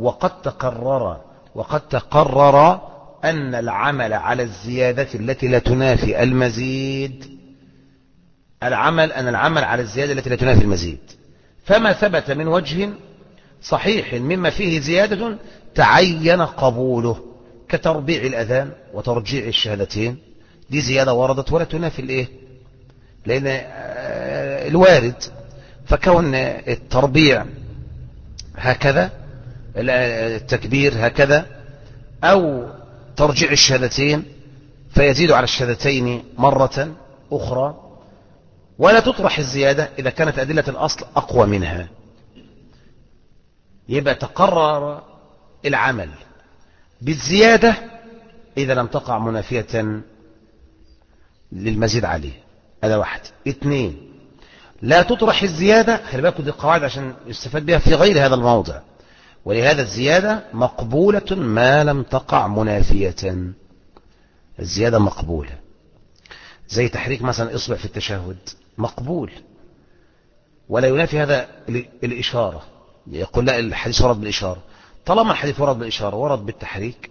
وقد تقرر أن العمل على الزيادة التي لا تنافي المزيد، العمل على الزيادة التي لا تنافي المزيد، فما ثبت من وجه صحيح مما فيه زيادة تعين قبوله، كتربيع الأذان وترجيع الشهادتين، دي زيادة وردت ولا تنافي الايه، لأن الوارد. فكون التربيع هكذا، التكبير هكذا، أو ترجيع الشهادتين فيزيد على الشهادتين مرة أخرى، ولا تطرح الزيادة إذا كانت أدلة الأصل أقوى منها. يبقى تقرر العمل بالزيادة إذا لم تقع منافية للمزيد عليه. هذا واحد. اثنين، لا تطرح الزيادة، خلي بالكم دي القواعد عشان يستفاد بها في غير هذا الموضع، ولهذا الزيادة مقبولة ما لم تقع منافية. الزيادة مقبولة، زي تحريك مثلا إصبع في التشهد مقبول، ولا ينافي هذا الإشارة. يقول لا الحديث ورد بالإشارة، طالما الحديث ورد بالإشارة ورد بالتحريك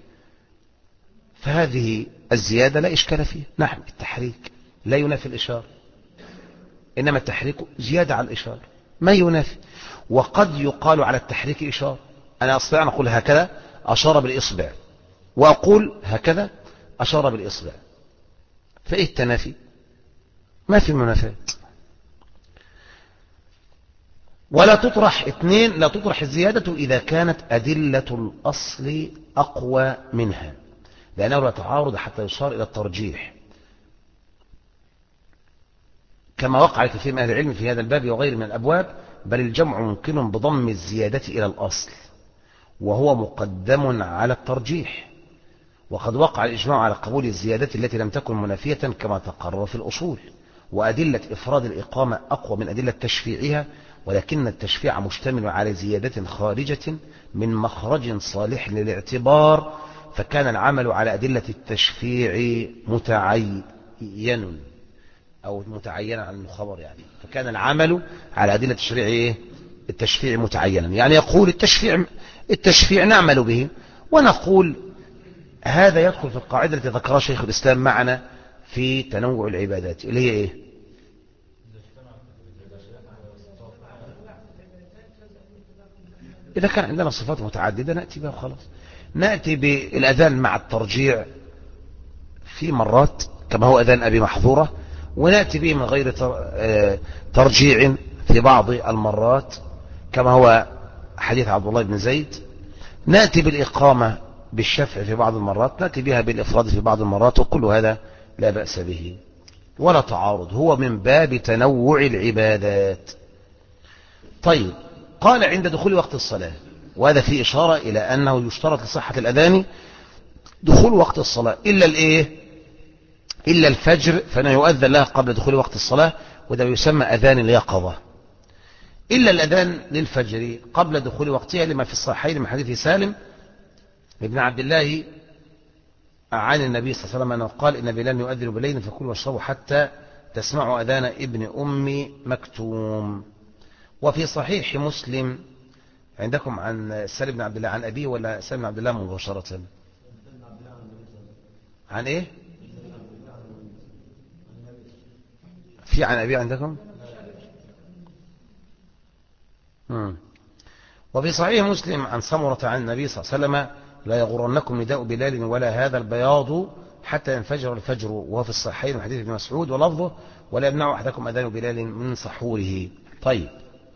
فهذه الزيادة لا إشكال فيها. نعم، التحريك لا ينافي الإشارة، إنما التحريك زيادة على الإشارة ما ينافي. وقد يقال على التحريك إشارة، أنا أستطيع أن أقول هكذا أشار بالإصبع، وأقول هكذا أشار بالإصبع، فإيه التنافي؟ ما في منافاة. ولا تطرح اثنين، لا تطرح الزيادة إذا كانت أدلة الأصل أقوى منها، لأنه لا تعارض حتى يشار إلى الترجيح، كما وقع الكثير من أهل العلم في هذا الباب وغير من الأبواب، بل الجمع ممكن بضم الزيادة إلى الأصل وهو مقدم على الترجيح. وقد وقع الإجماع على قبول الزيادة التي لم تكن منافية كما تقرر في الأصول. وأدلة إفراد الإقامة أقوى من أدلة تشفيعها، ولكن التشفيع مشتمل على زيادة خارجة من مخرج صالح للاعتبار، فكان العمل على أدلة التشفيع متعين أو متعينا عن الخبر، يعني فكان العمل على أدلة التشفيع متعينا. يعني يقول التشفيع نعمل به، ونقول هذا يدخل في القاعدة التي ذكرها شيخ الإسلام معنا في تنوع العبادات، اللي هي إيه؟ إذا كان عندنا صفات متعددة نأتي بها وخلاص. نأتي بالأذان مع الترجيع في مرات كما هو أذان أبي محظورة، ونأتي به من غير ترجيع في بعض المرات كما هو حديث عبد الله بن زيد. نأتي بالإقامة بالشفع في بعض المرات، نأتي بها بالإفراد في بعض المرات، وكل هذا لا بأس به ولا تعارض، هو من باب تنوع العبادات. طيب، قال عند دخول وقت الصلاة، وهذا فيه إشارة إلى أنه يشترط لصحة الأذان دخول وقت الصلاة إلا الفجر، فإنه يؤذن لها قبل دخول وقت الصلاة، وده يسمى أذان اليقظة. إلا الأذان للفجر قبل دخول وقتها لما في الصحيحين من حديث سالم ابن عبد الله عن النبي صلى الله عليه وسلم أنه قال إن بلال يؤذن بالليل فكلوا واشربوا حتى تسمعوا أذان ابن أم مكتوم. وفي صحيح مسلم عندكم عن سالم بن عبد الله عن أبيه ولا سالم بن عبد الله مباشرة؟ عن ايه؟ في عن أبي عندكم؟ وفي صحيح مسلم عن سمرة عن النبي صلى الله عليه وسلم: لا يغرنكم نداء بلال ولا هذا البياض حتى ينفجر الفجر. وهو في الصحيحين من حديث ابن مسعود ولفظه: ولا يمنع أحدكم أذان بلال من سحوره. طيب،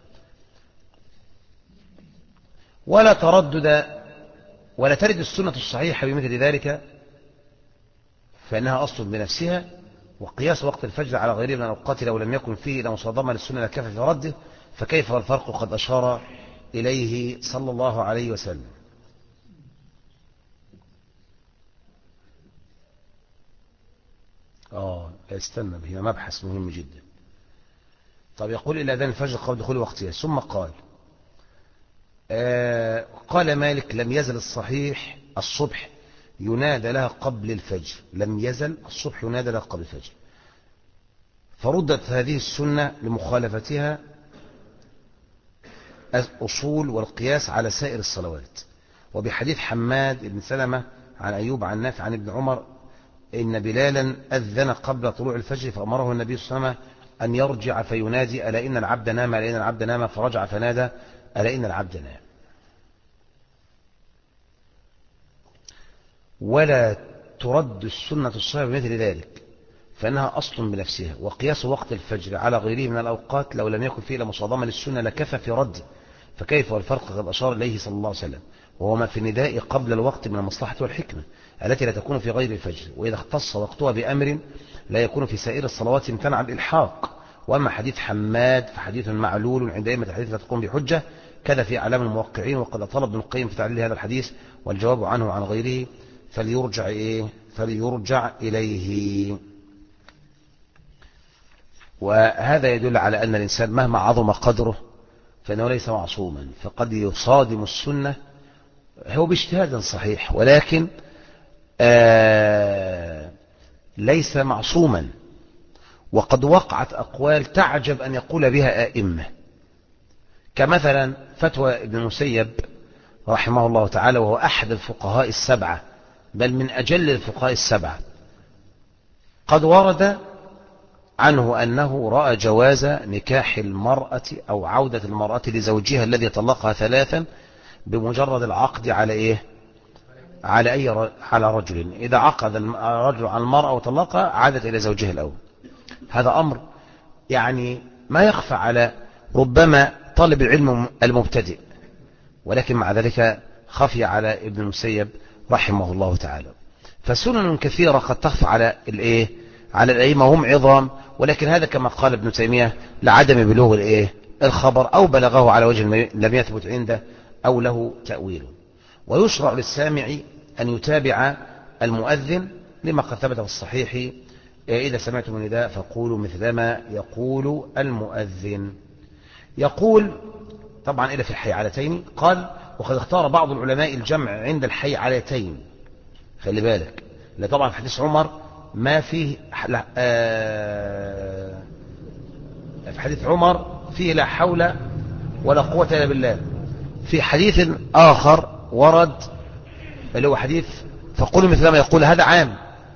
ولا تردد ولا ترد السنة الصحيحة بمثل ذلك، فإنها أصل بنفسها. وقياس وقت الفجر على غيره من الأوقات لو لم يكن فيه إلا مصادمة للسنة لكفى في رده، فكيف الفرق قد أشار إليه صلى الله عليه وسلم. استنى، هنا مبحث مهم جدا. طب يقول إلا أذان الفجر قبل دخول وقتها. ثم قال قال مالك: لم يزل الصحيح الصبح ينادى لها قبل الفجر. لم يزل الصبح ينادى لها قبل الفجر، فردت هذه السنة لمخالفتها الأصول والقياس على سائر الصلوات. وبحديث حماد بن سلمة عن أيوب عن نافع عن ابن عمر: إن بلالا أذن قبل طلوع الفجر، فأمره النبي صلى الله عليه وسلم أن يرجع فينادي: ألا إن العبد نام، ألا إن العبد نام. فرجع فنادى: ألا إن العبد نام. ولا ترد السنة الصحيحة بمثل ذلك، فإنها أصل بنفسها. وقياس وقت الفجر على غيره من الأوقات لو لم يكن فيه إلا مصادمة للسنة لكفى في رد، فكيف والفرق قد أشار إليه صلى الله عليه وسلم، وهو ما في النداء قبل الوقت من المصلحة والحكمة التي لا تكون في غير الفجر. وإذا اختص وقتها بأمر لا يكون في سائر الصلوات امتنع الإلحاق. وأما حديث حماد فحديث معلول عند أئمة الحديث لا تقوم بحجة، كذا في أعلام الموقعين. وقد طلب ابن القيم في تعليل هذا الحديث والجواب عنه عن غيره فليرجع إليه. وهذا يدل على أن الإنسان مهما عظم قدره فإنه ليس معصوما، فقد يصادم السنة هو باجتهاد صحيح، ولكن ليس معصوما. وقد وقعت أقوال تعجب أن يقول بها أئمة، كمثلا فتوى ابن المسيب رحمه الله تعالى، وهو أحد الفقهاء السبعة، بل من أجل الفقهاء السبعة. قد ورد عنه أنه رأى جواز نكاح المرأة أو عودة المرأة لزوجها الذي طلقها ثلاثا بمجرد العقد على إيه؟ على رجل. إذا عقد الرجل على المرأة وطلقها عادت إلى زوجها الأول. هذا أمر يعني ما يخفى على ربما طالب العلم المبتدئ، ولكن مع ذلك خفي على ابن المسيب رحمه الله تعالى. فسنن كثيرة قد تخفى على الأئمة وهم عظام، ولكن هذا كما قال ابن تيمية لعدم بلوغ الخبر، أو بلغه على وجه لم يثبت عنده، أو له تأويل. ويشرع للسامع أن يتابع المؤذن لما قد ثبت في الصحيح: إذا سمعتم النداء فقولوا مثلما يقول المؤذن. يقول طبعا إلى في الحيعلتين. قال: وقد اختار بعض العلماء الجمع عند الحيعلتين. خلي بالك، لا طبعا في حديث عمر ما فيه في حديث عمر فيه لا حول ولا قوة إلا بالله. في حديث آخر ورد اللي هو حديث فقولوا مثل ما يقول، هذا عام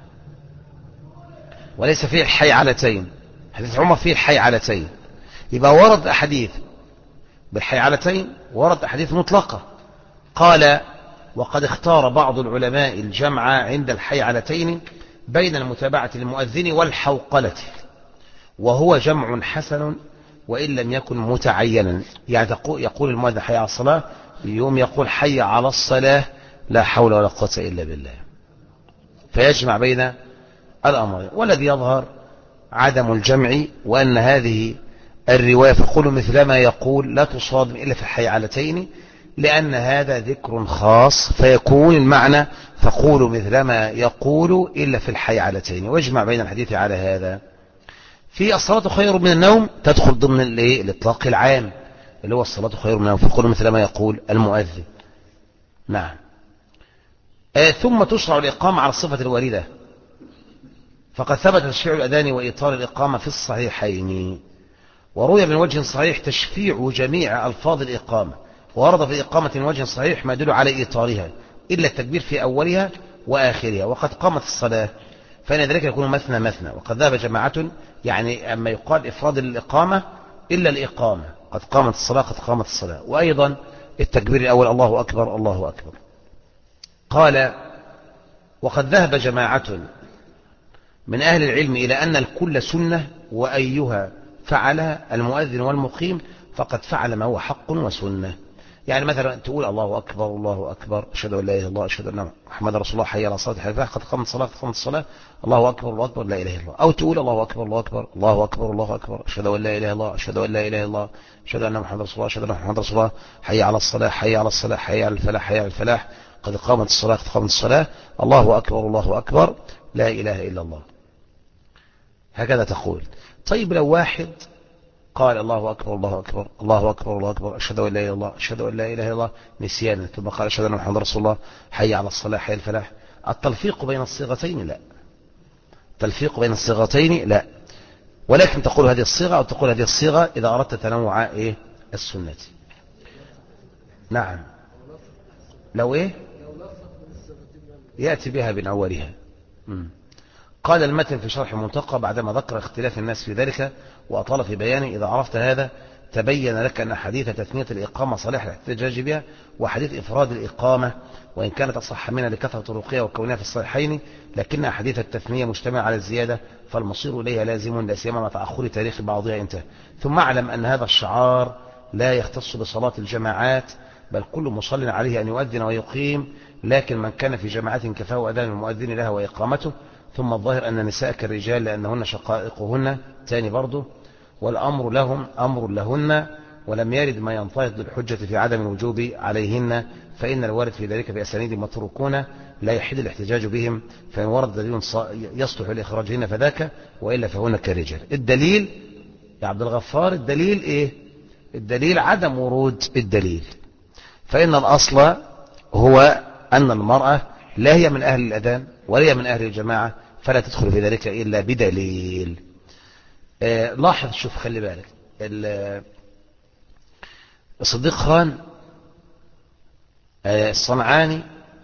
وليس فيه الحيعلتين. حديث عمر فيه الحيعلتين، يبقى ورد أحاديث بالحيعلتين، ورد أحاديث مطلقة. قال: وقد اختار بعض العلماء الجمع عند الحيعلتين بين المتابعة للمؤذن والحوقلة، وهو جمع حسن وإن لم يكن متعينا. يعني يقول المؤذن حي على الصلاة، يوم يقول حي على الصلاة، لا حول ولا قوة إلا بالله، فيجمع بين الأمرين. والذي يظهر عدم الجمع، وأن هذه الرواية فقولوا مثلما يقول لا تصادم إلا في الحيعلتين، لأن هذا ذكر خاص، فيكون المعنى فقولوا مثلما يقول إلا في الحيعلتين. واجمع بين الحديث على هذا. في الصلاة خير من النوم تدخل ضمن الإطلاق العام اللي هو الصلاة خير من النوم، فقولوا مثلما يقول المؤذن. نعم. ثم تشرع الإقامة على الصفة الواردة، فقد ثبت تشفيع الأذان وإيطار الإقامة في الصحيحين، وروي من وجه صحيح تشفيع جميع ألفاظ الإقامة، وورد في الإقامة من وجه صحيح ما يدل على إيطارها، إلا التكبير في أولها وآخرها وقد قامت الصلاة، فإن ذلك يكون مثنى مثنى. وقد ذهب جماعة يعني أما يقال إفراد الإقامة إلا الإقامة، قد قامت الصلاة قد قامت الصلاة. وأيضا التكبير الأول الله أكبر الله أكبر. قال وقد ذهب جماعة من أهل العلم إلى أن الكل سنة، وأيها فعلها المؤذن والمقيم فقد فعل ما هو حق وسنة. يعني مثلا تقول الله أكبر الله أكبر أشهد أن لا إله إلا الله أشهد أن محمد رسول الله حي على الصلاة حي قد قامت الصلاة قد قامت الصلاة الله أكبر الله أكبر لا إله إلا الله. أو تقول الله أكبر الله أكبر الله أكبر الله أكبر أشهد أن لا إله إلا الله أشهد أن لا إله إلا الله أشهد أن محمد رسول الله أشهد أن محمد رسول الله حي على الصلاة حي على الصلاة حي على الفلاح حي على الفلاح قد قامت الصلاة قد قامت الصلاة الله أكبر الله أكبر لا إله إلا الله. هكذا تقول. طيب لو واحد قال الله أكبر الله أكبر الله أكبر الله أكبر أشهد أن لا إله إلا الله أشهد أن لا إله إلا الله نسيانا، ثم قال أشهد أن محمد رسول الله حي على الصلاة حي الفلاح، التلفيق بين الصيغتين لا، التلفيق بين الصيغتين لا، ولكن تقول هذه الصيغة أو تقول هذه الصيغة إذا أردت تنوع إيه السنة. نعم لو إيه يأتي بها من أولها. قال المتن في شرح المنتقى بعدما ذكر اختلاف الناس في ذلك وأطال في بيانه إذا عرفت هذا تبين لك أن حديث تثنية الإقامة صالح الاحتجاج بها، وحديث إفراد الإقامة وإن كانت أصح منها لكثرة طرقها وكونها في الصحيحين لكن حديث التثنية مجتمع على الزيادة فالمصير إليها لازم لا سيما مع تأخر تاريخ بعضها انتهى. ثم اعلم أن هذا الشعار لا يختص بصلاة الجماعات بل كل مصل عليه أن يؤذن ويقيم، لكن من كان في جماعة كفاه أذان المؤذن لها وإقامته. ثم الظاهر أن النساء كالرجال لأنهن شقائقهن تاني برضه، والأمر لهم أمر لهن، ولم يرد ما ينطلق بالحجة في عدم الوجوب عليهن، فإن الوارد في ذلك بأسانيد متروكون لا يحل الاحتجاج بهم، فإن ورد دليل يصلح لإخراجهن فذاك وإلا فهن كالرجال. الدليل يا عبد الغفار الدليل إيه؟ الدليل عدم ورود الدليل، فإن الأصل هو أن المرأة لا هي من أهل الأذان ولا هي من أهل الجماعة فلا تدخل في ذلك إلا بدليل. لاحظ شوف خلي بالك الصديق خان الصنعاني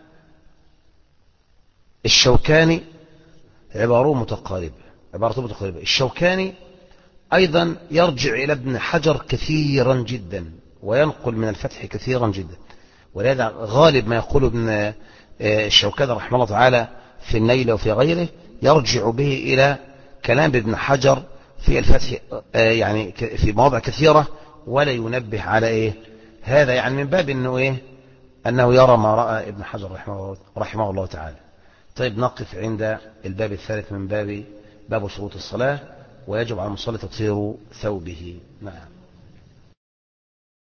الشوكاني عبارته متقاربة الشوكاني أيضا يرجع إلى ابن حجر كثيرا جدا وينقل من الفتح كثيرا جدا، ولهذا غالب ما يقول ابن الشوكاني رحمه الله تعالى في النيل وفي غيره يرجع به إلى كلام ابن حجر في الفتح يعني في مواضع كثيرة ولا ينبه على إيه هذا، يعني من باب أنه إيه أنه يرى ما رأى ابن حجر رحمه الله تعالى. طيب نقف عند الباب الثالث من باب شروط الصلاة، ويجب على المصلي تطهير ثوبه. نعم.